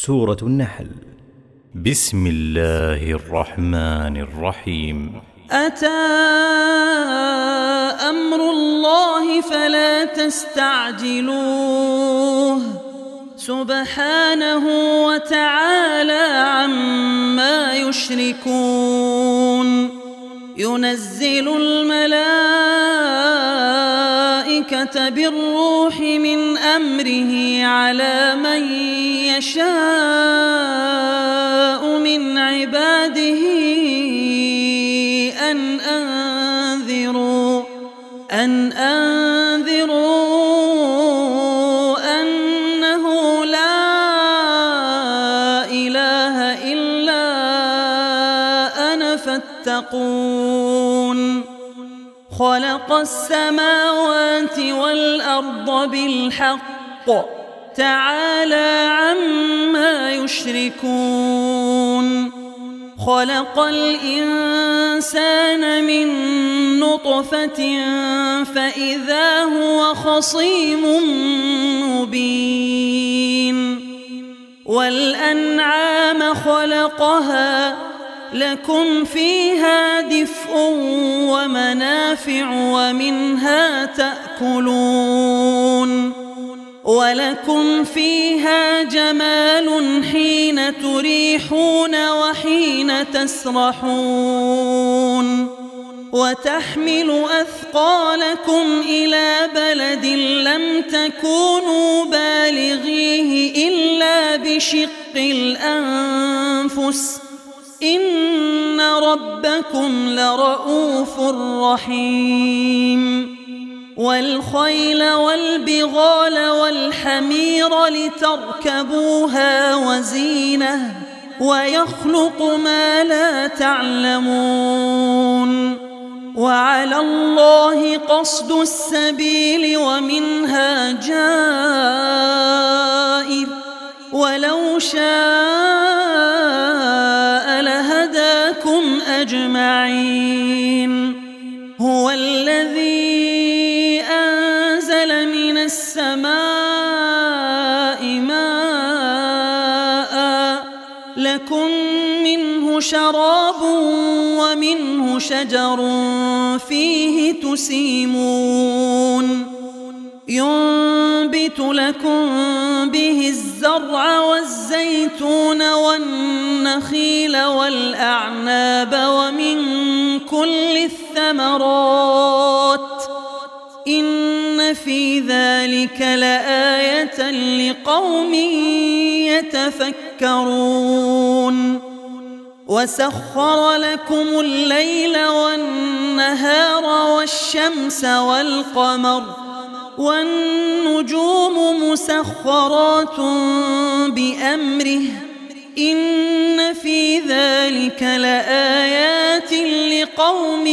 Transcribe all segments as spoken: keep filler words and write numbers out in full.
سورة النحل. بسم الله الرحمن الرحيم. أتى أمر الله فلا تستعجلوه سبحانه وتعالى عما يشركون. ينزل الملائكة بالروح من أمره على من يشاء من عباده أن أنذروا أن أنذروا أنه لا إله إلا أنا فاتقون. خلق السماوات والأرض بالحق تعالى عما يشركون. خلق الإنسان من نطفة فإذا هو خصيم مبين. والأنعام خلقها لكم فيها دفء ومنافع ومنها تأكلون. ولكم فيها جمال حين تريحون وحين تسرحون. وتحمل أثقالكم إلى بلد لم تكونوا بالغيه إلا بشق الأنفس إن ربكم لرؤوف رحيم. والخيل والبغال والحمير لتركبوها وزينة ويخلق ما لا تعلمون. وعلى الله قصد السبيل ومنها جائر ولو شاء لهداكم أجمعين. هو الذي أنزل من السماء ماء لكم منه شراب ومنه شجر فيه تسيمون. ينبت لكم به الزرع والزيتون والنخيل والأعناب ومن كل الثمرات إن في ذلك لآية لقوم يتفكرون. وسخر لكم الليل والنهار والشمس والقمر والنجوم مسخرات بأمره إن في ذلك لآيات لقوم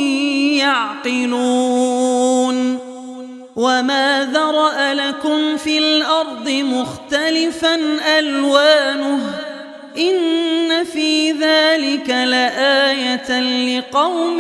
يعقلون. وما ذرأ لكم في الأرض مختلفا ألوانه إن في ذلك لآية لقوم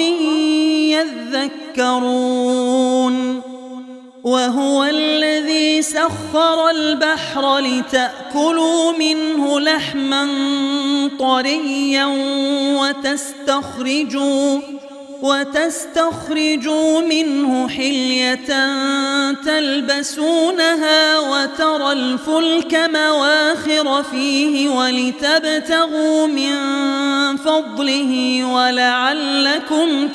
يذكرون. وهو الذي سخر البحر لتأكلوا منه لحما طريا وتستخرجوا وتستخرجوا منه حلية تلبسونها وترى الفلك مواخر فيه ولتبتغوا من فضله ولعلكم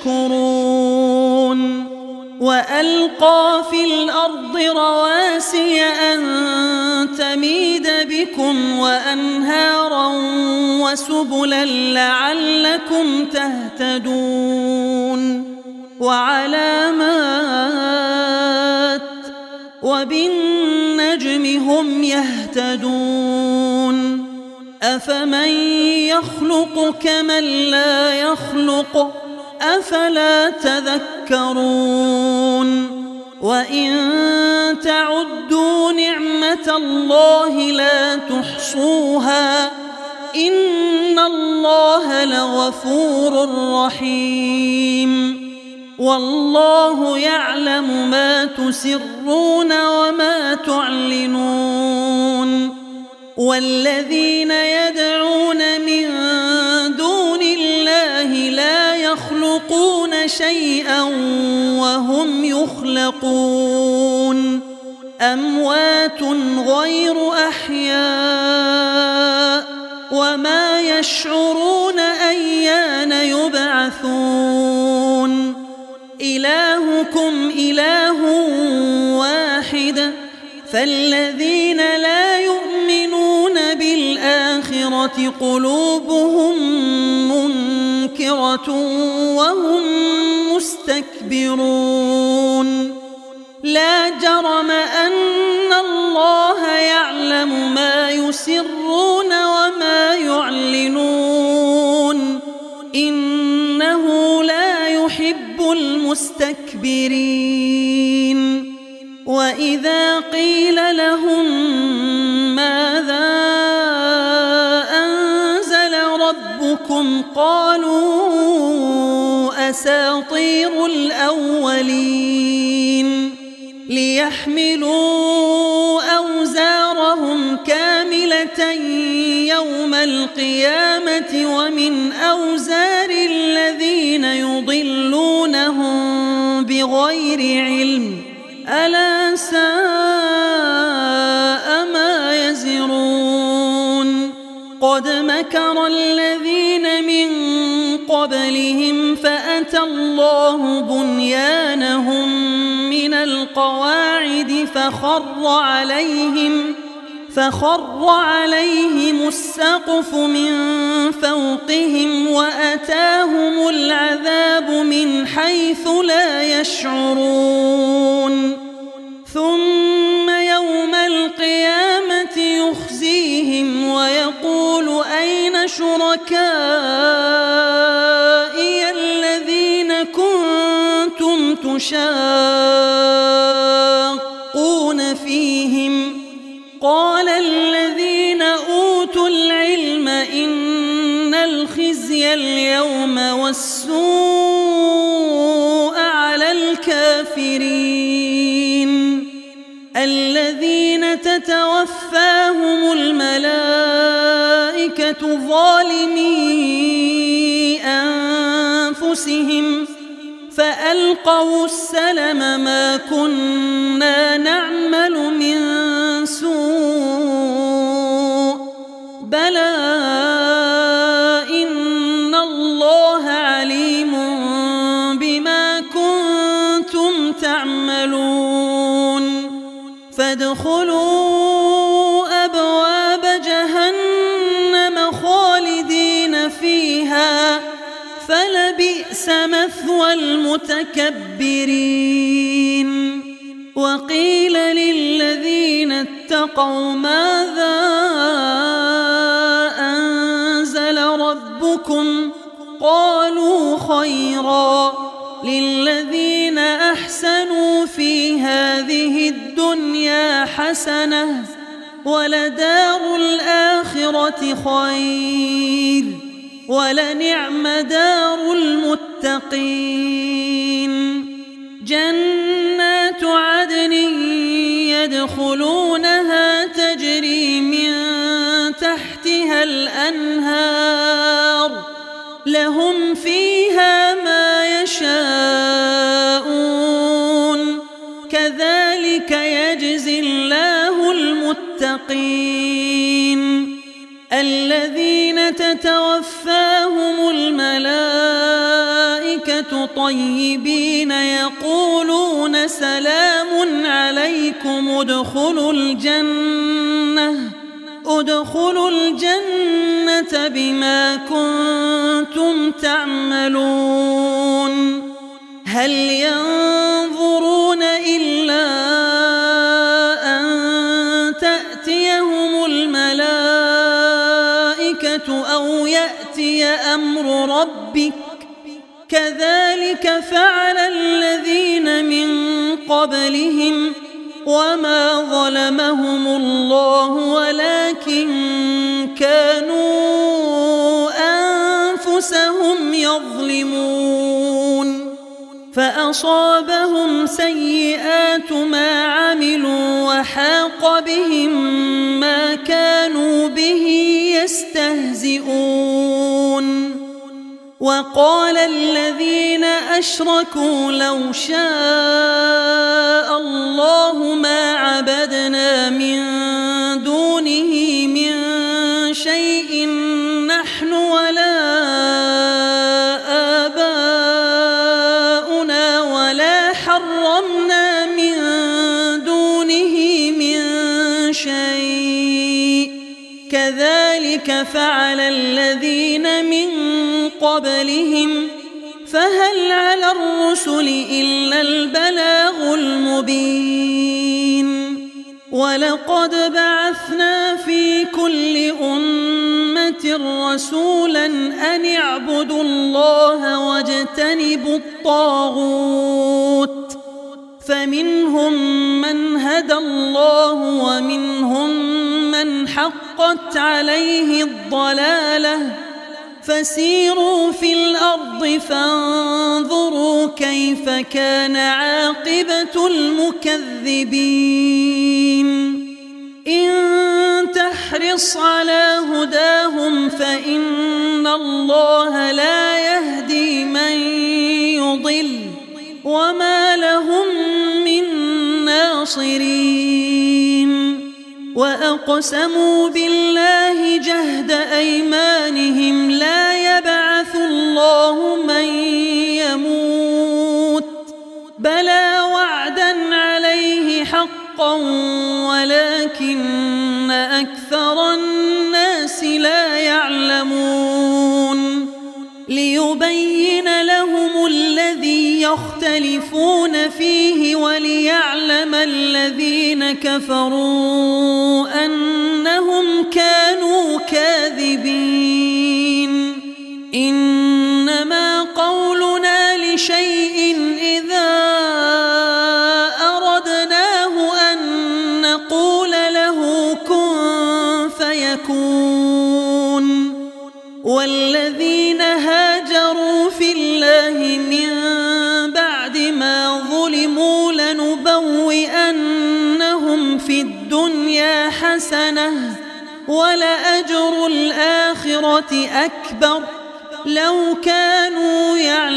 تشكرون. وألقى في الأرض رواسي أن تميد بكم وأنهارا وسبلا لعلكم تهتدون. وعلامات وبالنجم هم يهتدون. أفمن يخلق كمن لا يخلق أفلا تذكرون. وإن تعدوا نعمة الله لا تحصوها إن الله لغفور رحيم. والله يعلم ما تسرون وما تعلنون والذين يدعون من دون الله لا يخلقون شيئا وهم يخلقون أموات غير أحياء وما يشعرون أيان يبعثون إلهكم إله واحد فالذين لا يؤمنون بالآخرة قلوبهم منكرة وهم مستكبرون لا جرم أن الله يعلم ما يسرون وما يعلنون إنه لا يحب المستكبرين وإذا قيل لهم ماذا أنزل ربكم قالوا أساطير الأولين ليحملوا أوزارهم كاملة يوم القيامة ومن أوزار الذين يضلونهم بغير علم ألا ساء ما يزرون قد مكر الذين من قبلهم فأتى الله بنيانهم من القواعد فخر عليهم فخر عليهم السقف من فوقهم وأتاهم العذاب من حيث لا يشعرون ثم يوم القيامة يخزيهم ويقول أين شركائي الذين كنتم تشاقون فيهم قال الذين أوتوا العلم إن الخزي اليوم والسوء على الكافرين الذين تتوفاهم الملائكة ظالمي أنفسهم فألقوا السلم ما كنا نعمل من سوء بلى إن الله عليم بما كنتم تعملون فادخلوا أبواب جهنم خالدين فيها فلبئس مثوى المتكبرين وقيل للذين اتقوا ماذا أنزل ربكم قالوا خيرا للذين أحسنوا في هذه الدنيا حسنة ولدار الآخرة خير ولنعم دار المتقين جنات عدن يدخلونها تجري من تحتها الأنهار لهم فيها ما يشاءون كذلك يجزي الله المتقين الذين تتوفاهم الملائكة طيبين يقولون سلام عليكم ادخلوا الجنة ادخلوا الجنة بما كنتم تعملون هل ينظرون إلا أن تأتيهم الملائكة أو يأتي أمر ربك كذلك فعل الذين من قبلهم وما ظلمهم الله ولكن كانوا أنفسهم يظلمون فأصابهم سيئات ما عملوا وحاق بهم ما كانوا به يستهزئون وقال الذين أشركوا لو شاء الله ما عبدنا من دونه من شيء نحن ولا آباؤنا ولا حرمنا من دونه من شيء كذلك فعل الذين من قبلهم فهل على الرسل إلا البلاغ المبين ولقد بعثنا في كل أمة رسولا أن اعبدوا الله واجتنبوا الطاغوت فمنهم من هدى الله ومنهم من حقت عليه الضلالة فسيروا في الأرض فانظروا كيف كان عاقبة المكذبين إن تحرص على هداهم فإن الله لا يهدي من يضل وما لهم من ناصرين وأقسموا بالله جهد أيمانهم لا يبعث الله من يموت بلى وعدا عليه حقا ولكن أكثر الناس لا يعلمون ليبين لهم الذي يختلفون فيه وليعلم الذين كفروا أنهم كانوا كاذبين إنما قولنا لشيء إذا أردناه أن نقول له كن فيكون والذين هاجروا في الله من بعد ما ظلموا لنبوئنهم في الدنيا حسنة ولأجر الآخرة أكبر لو كانوا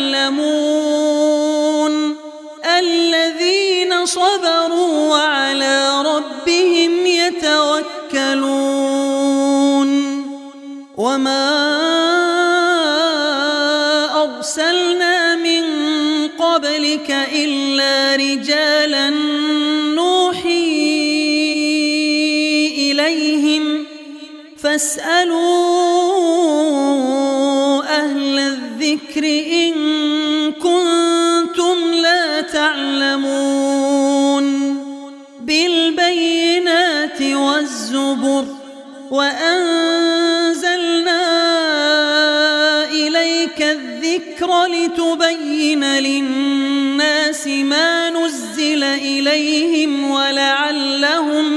يعلمون الذين صبروا وعلى ربهم يتوكلون وما أرسلنا من قبلك إلا رجالا نوحي إليهم فاسألوا أهل الذكر إن كنتم لا تعلمون بالبينات والزبر وأنزلنا إليك الذكر لتبين للناس ما نزل إليهم ولعلهم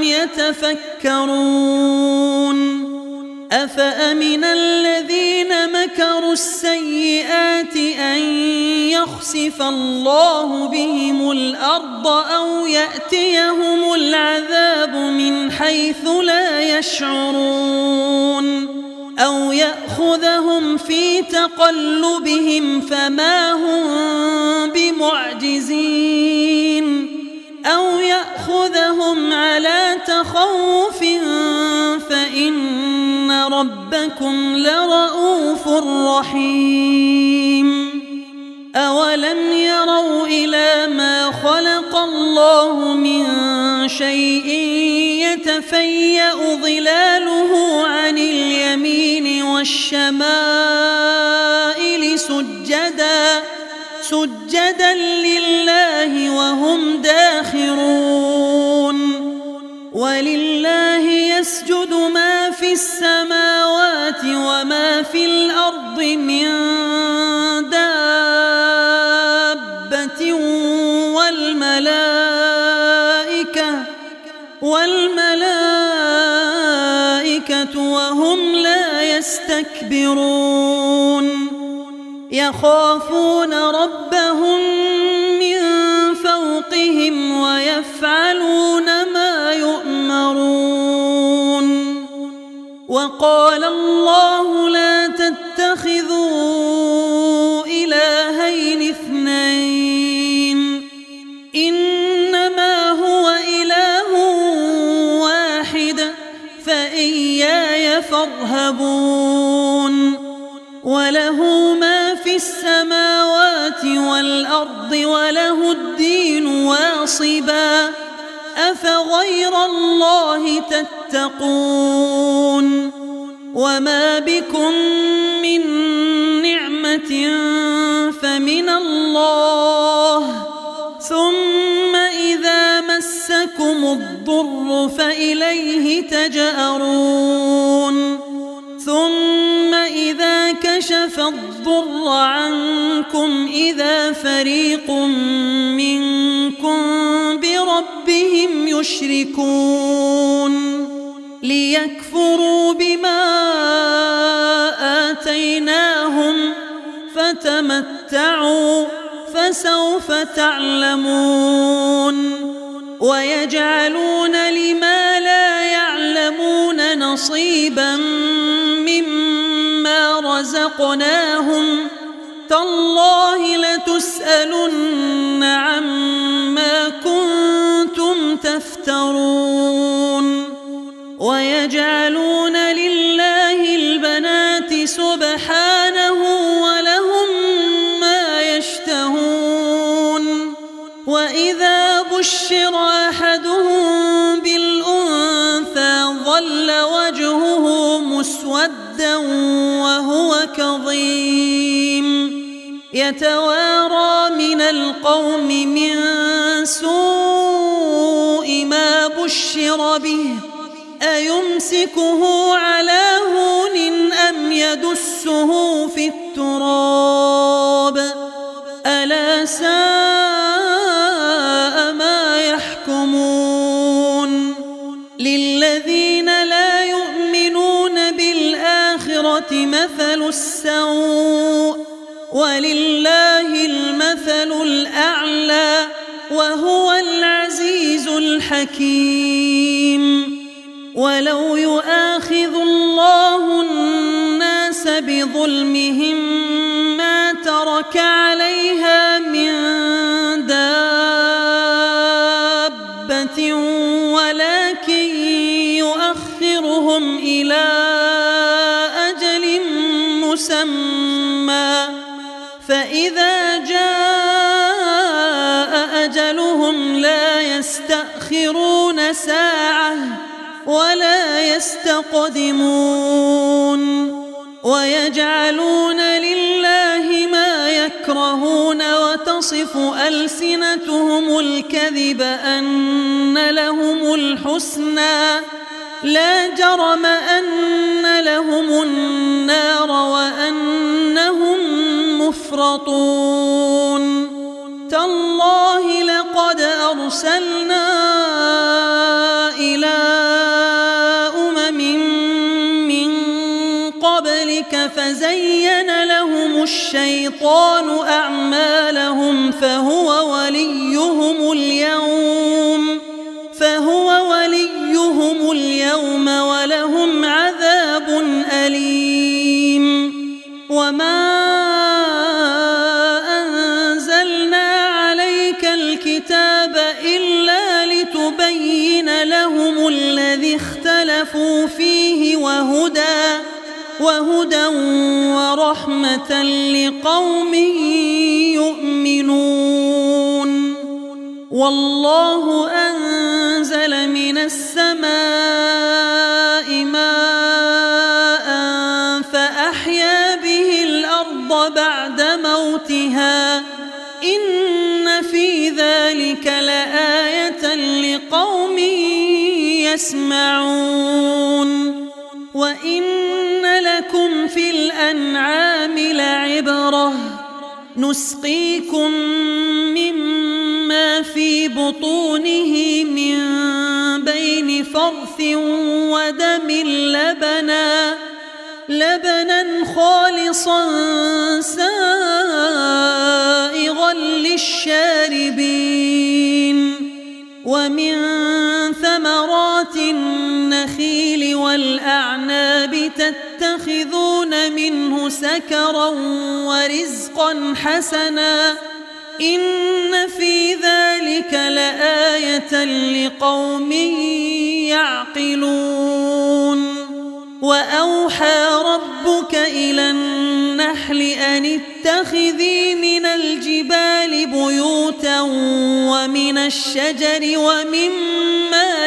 يتفكرون أفأمن الذين مكروا السيئات أن يخسف الله بهم الأرض أو يأتيهم العذاب من حيث لا يشعرون أو يأخذهم في تقلبهم فما هم بمعجزين أو يأخذهم على تخوف فإن ربكم لرؤوف رحيم أولم يروا إلى ما خلق الله من شيء يتفيأ ظلاله عن اليمين والشمائل سجدا سجدا لله وهم داخرون ولله يسجد ما في السماوات وما في الأرض من دابة والملائكة والملائكة وهم لا يستكبرون يخافون ربهم يفعلون ما يؤمرون. وقال الله لا تتخذوا إلهين اثنين إنما هو إله واحد فإياي فارهبون. وله ما في السماوات والأرض وله الدين واصبا أفغير الله تتقون. وما بكم من نعمة فمن الله ثم إذا مسكم الضر فإليه تجأرون. ثم إذا كشف الضر عنكم إذا فريق منكم بربهم يشركون ليكفروا بما آتيناهم فتمتعوا فسوف تعلمون. ويجعلون لما لا يعلمون نصيبا مما رزقناهم تالله لتسألن عما كنتم تفترون. ويجعلون لله البنات سبحانه ولهم ما يشتهون. وإذا بشر أحدهم بالأنثى ظل وجهه مسودا وهو كظيم يتوارى من القوم من سوء ما بشر به أيمسكه على هون أم يدسه في التراب ألا ساء ما يحكمون. للذين لا يؤمنون بالآخرة مثل السوء ولله المثل الأعلى وهو العزيز الحكيم. ولو يؤاخذ الله الناس بظلمهم ما ترك عليها من دابة ولكن يؤخرهم إلى أجل مسمى فإذا جاء أجلهم لا يستأخرون ساعة ولا يستقدمون. ويجعلون لله ما يكرهون وتصف ألسنتهم الكذب أن لهم الحسنى لا جرم أن لهم النار وأنهم مفرطون. تالله لقد أرسلنا إلى أمم من قبلك فزين لهم الشيطان أعمالهم فهو وليهم اليوم فهو وليهم اليوم ولهم عذاب أليم. وما أنزلنا عليك الكتاب إلا لتبين لهم الذي اختلفوا فيه وهدى وهدى ورحمة لقوم يؤمنون. والله أنزل من السماء ماء فأحيا به الأرض بعد موتها إن في ذلك لآية لقوم يسمعون. وإن لكم في الأنعام لعبرة نسقيكم مما في بطونه من بين فرث ودم لبنا لبنا خالصا سائغا للشاربين ومن ثمرات النخيل والأعناب تتخذون منه سكرا ورزقا حسنا إن في ذلك لآية لقوم يعقلون وأوحى ربك إلى النحل أن اتخذي من الجبال بيوتا ومن الشجر ومما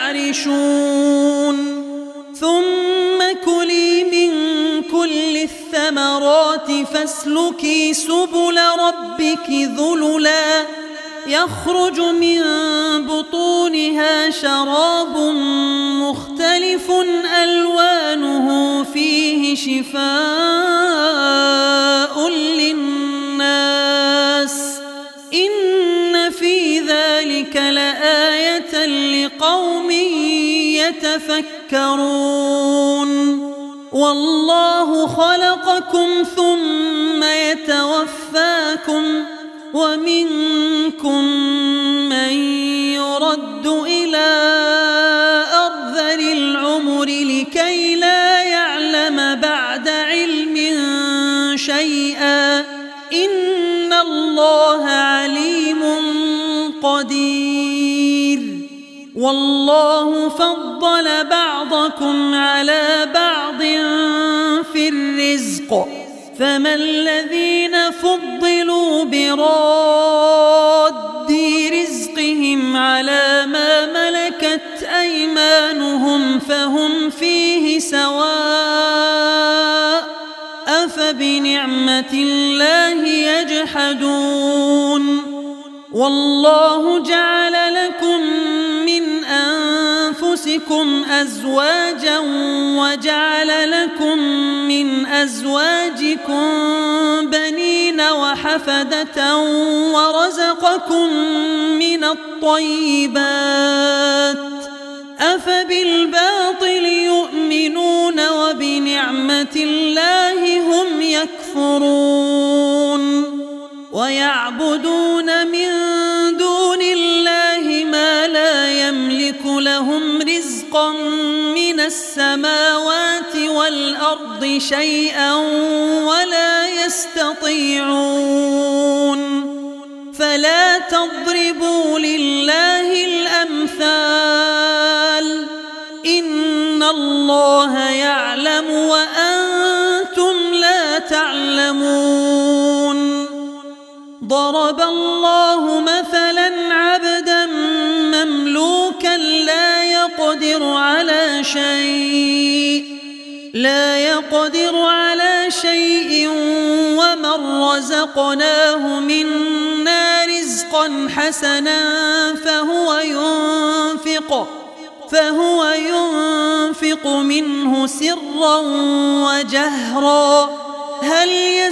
يعرشون ثم كلي من كل الثمرات فاسلكي سبل ربك ذللا يخرج من بطونها شراب مختلف ألوانه فيه شفاء للناس إن في ذلك لآية لقوم يتفكرون والله خلقكم ثم يتوفاكم ومنكم من يرد إلى أرذل العمر لكي لا يعلم بعد علم شيئا إن الله عليم قدير والله فضل بعضكم على بعض في الرزق فما الذين فضلوا براد رزقهم على ما ملكت أيمانهم فهم فيه سواء أفبنعمة الله يجحدون والله جعل لكم من أنفسكم أزواجا وجعل لكم من أزواجكم بنين وحفدة ورزقكم من الطيبات أفبالباطل يؤمنون وبنعمة الله هم يكفرون ويعبدون من دون الله ما لا يملك لهم رزقا من السماوات والأرض شيئا ولا يستطيعون فلا تضربوا لله الأمثال إن الله يعلم وأنتم لا تعلمون ضرب الله مثلا عبدا مملوكا لا يقدر على شيء لا يقدر على شيء ومن رزقناه منا رزقا حسنا فهو ينفق فهو ينفق منه سرا وجهرا هل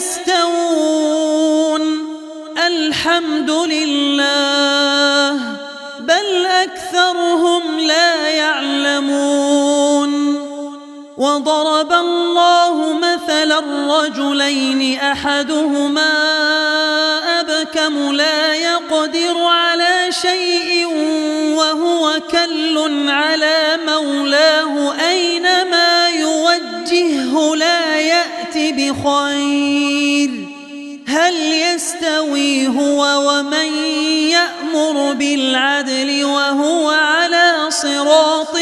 يستوون الحمد لله بل أكثرهم لا يعلمون وضرب الله مثلا الرجلين أحدهما أبكم لا يقدر على شيء وهو كل على مولاه أينما يوجهه لا يأتي بخير هل يستوي هو ومن يأمر بالعدل وهو على صراط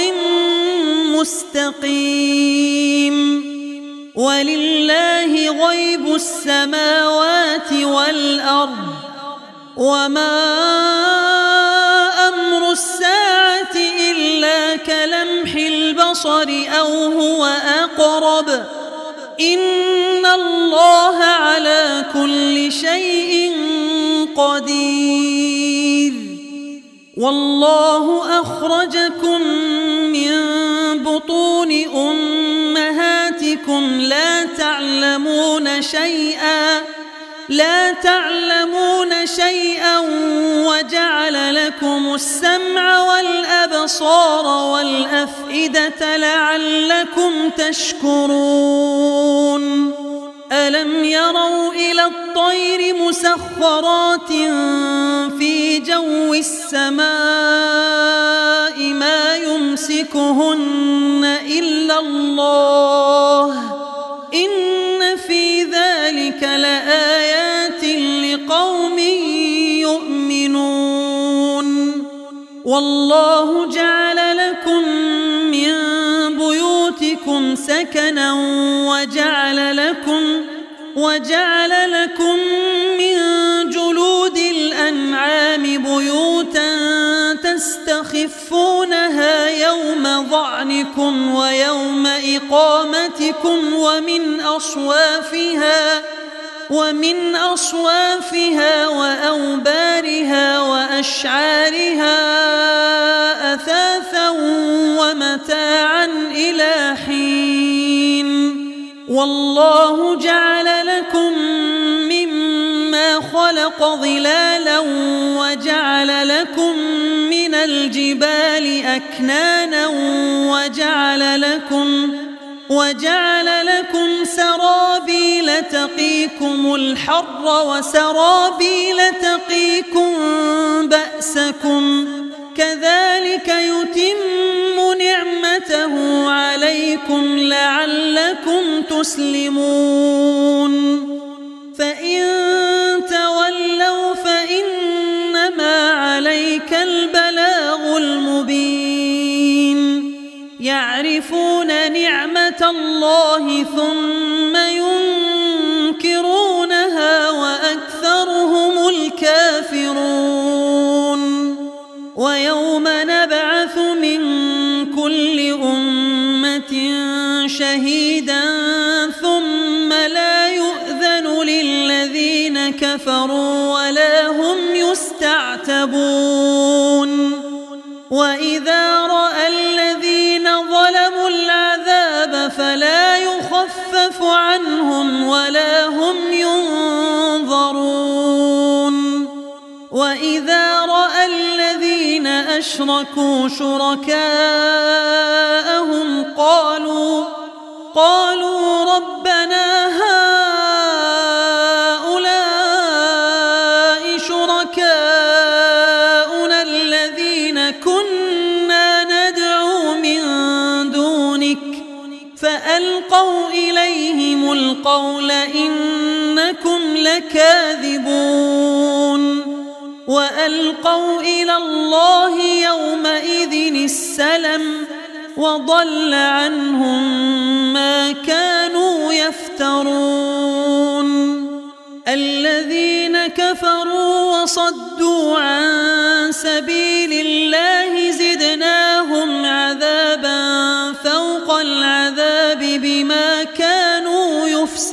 مستقيم ولله غيب السماوات والأرض وما أمر الساعة إلا كلمح البصر أو هو أقرب إن الله على كل شيء قدير والله أخرجكم من بطون أمهاتكم لا تعلمون شيئا لا تعلمون شيئا وجعل لكم السمع والأبصار والأفئدة لعلكم تشكرون ألم يروا إلى الطير مسخرات في جو السماء ما يمسكهن إلا الله إن في ذلك لآيات لقوم يؤمنون والله جعل لكم من بيوتكم سكنا وجعل لكم وجعل لكم من جلود الأنعام بيوتا تستخفونها يوم ظعنكم ويوم إقامتكم ومن أصوافها ومن أصوافها وأوبارها وأشعارها أثاثا ومتاعا إلى حين والله جعل لكم مما خلق ظلالا وجعل لكم من الجبال أكنانا وجعل لكم وجعل لكم سرابيل تقيكم الحر وسرابيل تقيكم بأسكم كذلك يتم نعمته عليكم لعلكم تسلمون فإن تولوا فإنما عليك البلاغ المبين يعرفون نعمة الله ثم ينكرونها وأكثرهم الكافرون ويوم نبعث من كل أمة شهيدا ثم لا يؤذن للذين كفروا ولا هم يستعتبون وإذا رأى الذين ظلموا العذاب فلا يخفف عنهم ولا هم ينظرون وإذا رأى الذين أشركوا شركاءهم قالوا قالوا ربنا هؤلاء شركاؤنا الذين كنا ندعو من دونك فألقوا إليهم القول إنكم لكاذبون وألقوا إلى الله يومئذ السلم وضل عنهم ما كانوا يفترون الذين كفروا وصدوا عن سبيل الله زدناهم عذابا فوق العذاب بما كانوا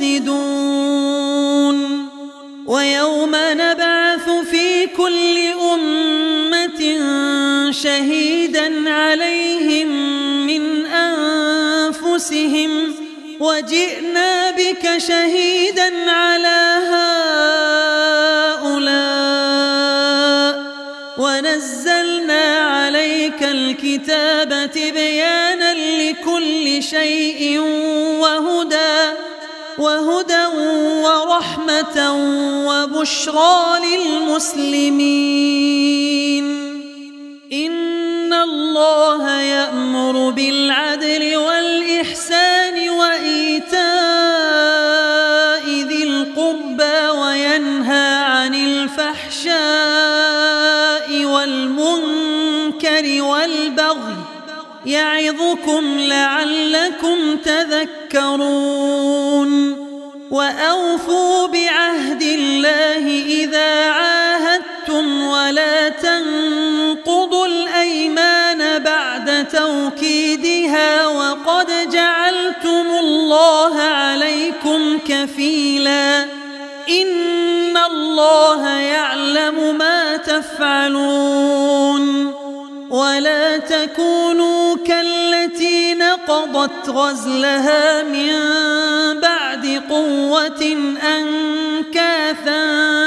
يفسدون ويوم نبعث في كل أمة شهيدا عليهم من أنفسهم وجئنا بك شهيدا على هؤلاء ونزلنا عليك الكتاب تبيانا لكل شيء وهدى وهدى ورحمة وبشرى للمسلمين إن الله يأمر بالعدل والإحسان وإيتاء ذي القربى وينهى عن الفحشاء والمنكر والبغي يعظكم لعلكم تذكرون وأوفوا بعهد الله إذا عاهدتم ولا تنقضوا الأيمان بعد توكيدها وقد جعلتم الله عليكم كفيلا إن الله يعلم ما تفعلون ولا تكونوا كالتي نقضت غزلها من بعد قوة أنكاثا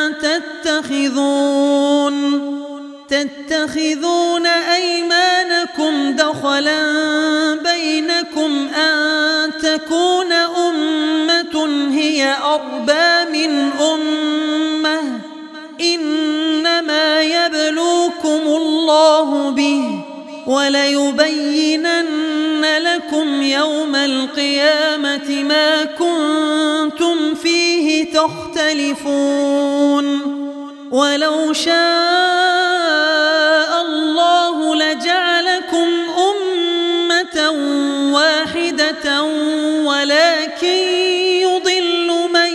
تتخذون تتخذون أيمانكم دخلا بينكم أن تكون أمة هي هي أربى من أمة إنما يبلوكم الله به وليبينن لكم يوم القيامة ما كنتم فيه تختلفون ولو شاء الله لجعلكم أمة واحدة ولكن يضل من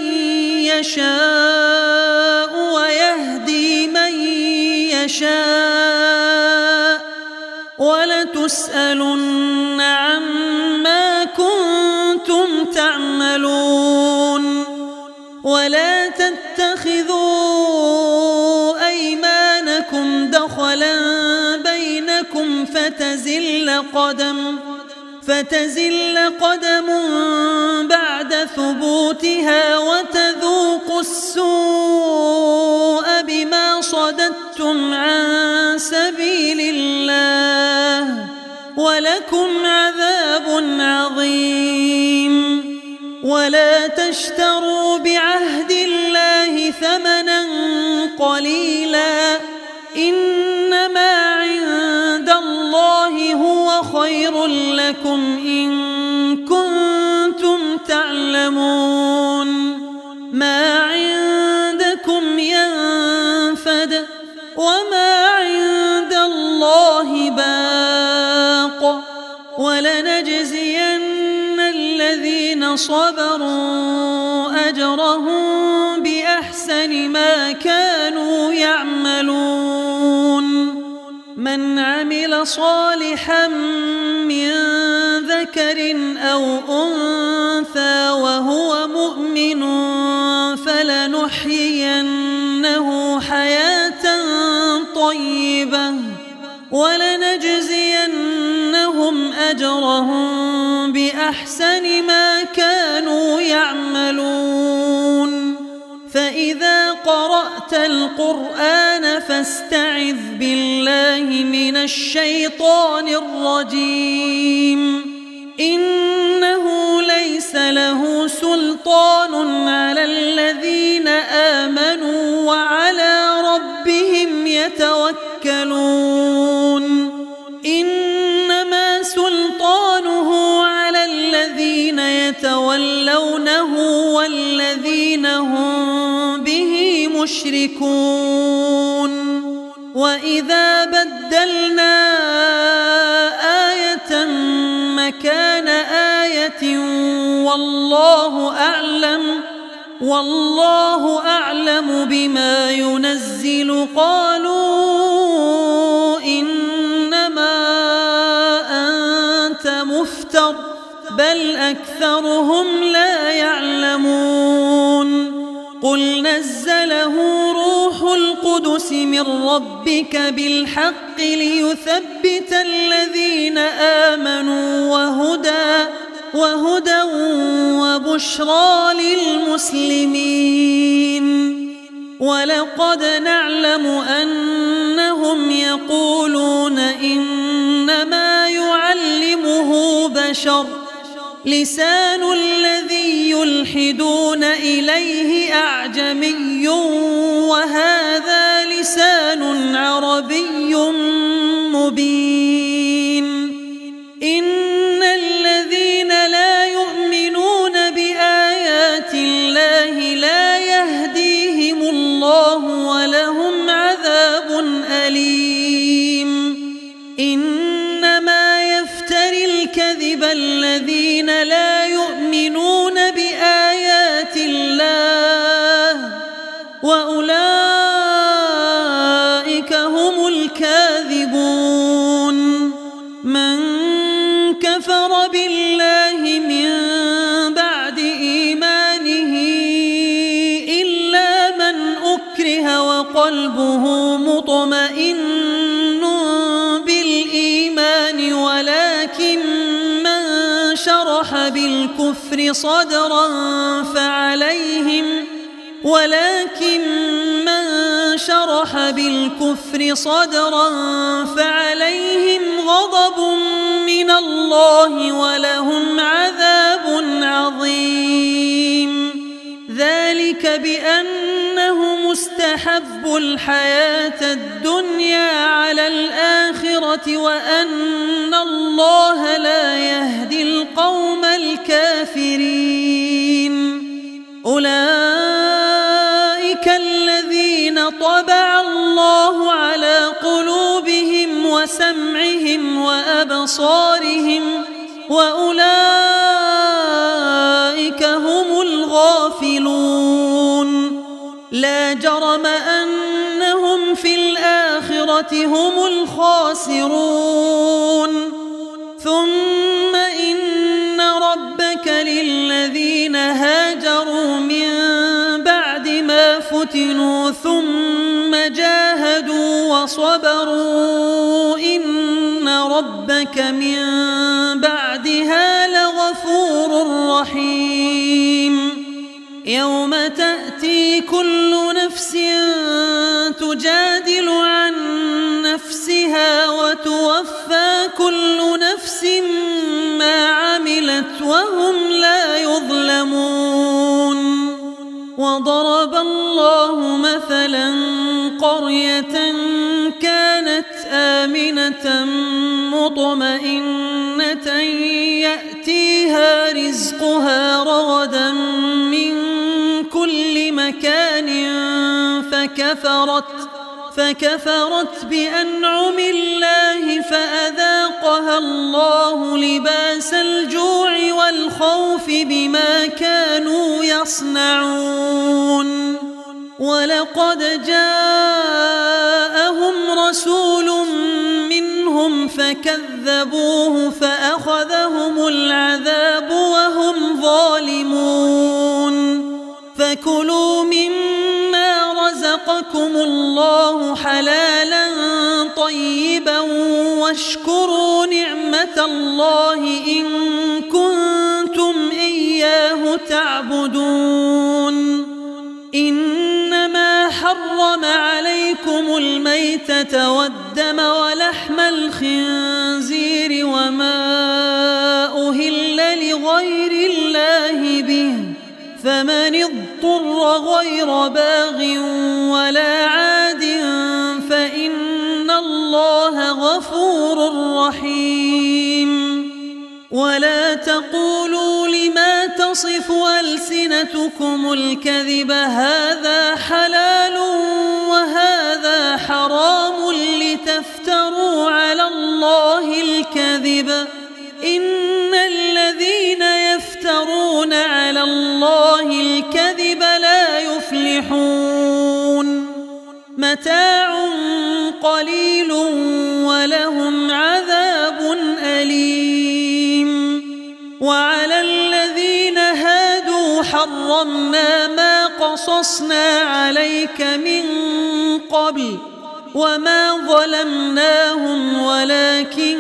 يشاء ويهدي من يشاء ولتسألن عما كنتم تعملون ولا تتخذوا أيمانكم دخلا بينكم فتزل قدم فتزل قدم بعد ثبوتها وتذوقوا السوء بما صددتم عن سبيل الله ولكم عذاب عظيم ولا تشتروا بعهد الله ثمنا قليلا إنما عند الله هو خير لكم إن كنتم تعلمون ما عندكم ينفد وما عند الله باق ولنجزين الذين صبروا أجرهم بأحسن ما كانوا يعملون من عمل صالحا من ذكر أو أنثى وهو مؤمن فلنحيينه حياة طيبة ولنجزينهم أجرهم بأحسن ما كانوا يعملون فإذا قرأت القرآن فاستعذ بالله من الشيطان الرجيم إنه ليس له سلطان على الذين آمنوا وعلى ربهم يتوكلون إنما سلطانه على الذين يتولونه والذين هم به مشركون وإذا بدلنا آية مكان آية والله أعلم والله أعلم بما ينزل قالوا إنما أنت مفتر بل أكثرهم لا يعلمون قل نزله روح القدس من ربك بالحق ليثبت الذين آمنوا وهدى وهدى وبشرى للمسلمين ولقد نعلم أنهم يقولون إنما يعلمه بشر لسان الذي يلحدون إليه أعجمي وهذا لسان عربي مبين إن الذين لا يؤمنون بآيات الله لا يهديهم الله ولهم عذاب أليم إنما يفتري الكذب الذين لا يؤمنون بآيات الله وأولئك هم الكاذبون من كفر بالله من بعد إيمانه إلا من أكره وقلبه مطمئن بالإيمان ولكن من شرح بالكفر صدرا فعليهم ولكن من شرح بالكفر صدرا فعليهم غضب من الله ولهم عذاب عظيم بأنهم استحبوا الحياة الدنيا على الآخرة وأن الله لا يهدي القوم الكافرين. أولئك الذين طبع الله على قلوبهم وسمعهم وأبصارهم وأولئك هم الغافلون. لا جرم أنهم في الآخرة هم الخاسرون. ثم إن ربك للذين هاجروا من بعد ما فتنوا ثم جاهدوا وصبروا إن ربك من بعدها لغفور رحيم. يوم تأتي كل نفس تجادل عن نفسها وتوفى كل نفس ما عملت وهم لا يظلمون. وضرب الله مثلا قرية كانت آمنة مطمئنة يأتيها رزقها رغدا من كل مكان فكفرت فكفرت بأنعم الله فأذاقها الله لباس الجوع والخوف بما كانوا يصنعون. ولقد جاءهم رسول منهم فكذبوه فأخذهم العذاب وهم ظالمون. فكلوا مما رزقكم الله حلالا طيبا واشكروا نعمة الله إن كنتم إياه تعبدون. إنما حرم عليكم الميتة والدم ولحم الخنزير وما أهل لغير الله به فمن اضطر غير باغ ولا عاد فإن الله غفور رحيم. ولا تقولوا لما تصف ألسنتكم الكذب هذا حلال وهذا حرام لتفتروا على الله الكذب إن الذين يفترون على الله الكذب لا يفلحون. متاع قليل ولهم عذاب أليم. وعلى الذين هادوا حرمنا ما قصصنا عليك من قبل وما ظلمناهم ولكن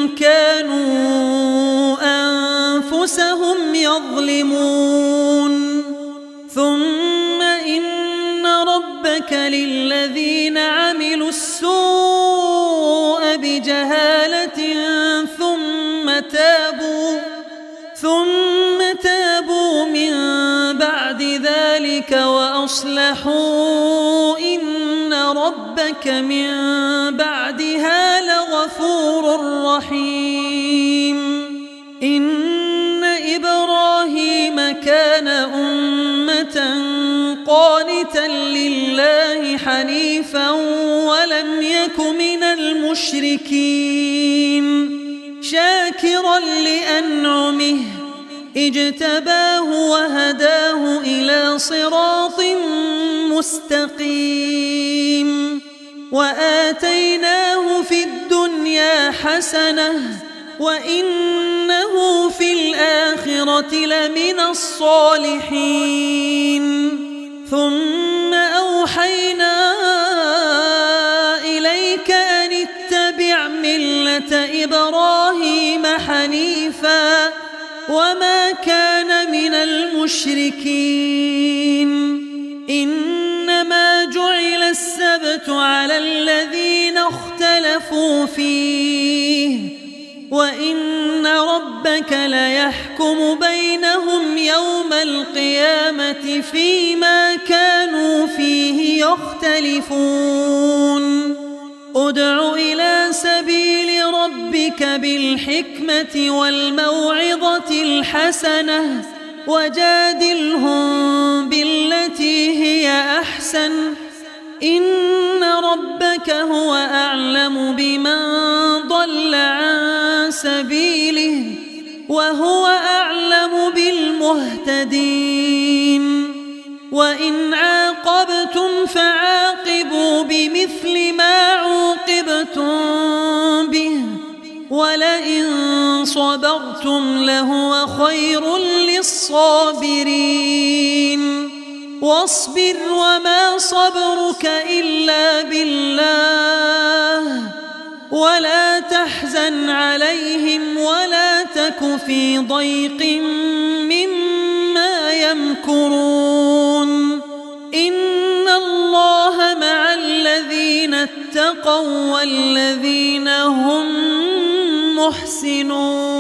كانوا أنفسهم يظلمون. ثم إن ربك للذين عملوا السوء بجهالة ثم تابوا ثم تابوا من بعد ذلك وأصلحوا إن ربك من بعدها لغفور رحيم. إن إبراهيم كان أمة قانتا لله حنيفا ولم يك من المشركين شاكرا لأنعمه اجتباه وهداه إلى صراط مستقيم. وآتيناه في الدنيا حسنة وإنه في الآخرة لمن الصالحين. ثم أوحينا إليك أن اتبع ملة إبراهيم حنيفا وما كان من المشركين. إنما جعل السبت على الذين اختلفوا فيه وإن ربك ليحكم بينهم يوم القيامة فيما كانوا فيه يختلفون ادع إلى سبيل ربك بالحكمة والموعظة الحسنة وجادلهم بالتي هي أحسن إن ربك هو أعلم بمن ضل عن سبيله وهو أعلم بالمهتدين وإن عاقبتم فعاقبوا بمثل ما عوقبتم به ولئن صبرتم لهو خير للصابرين واصبر وما صبرك إلا بالله ولا تحزن عليهم ولا تك في ضيق مما يمكرون إن الله مع الذين اتقوا والذين هم محسنون.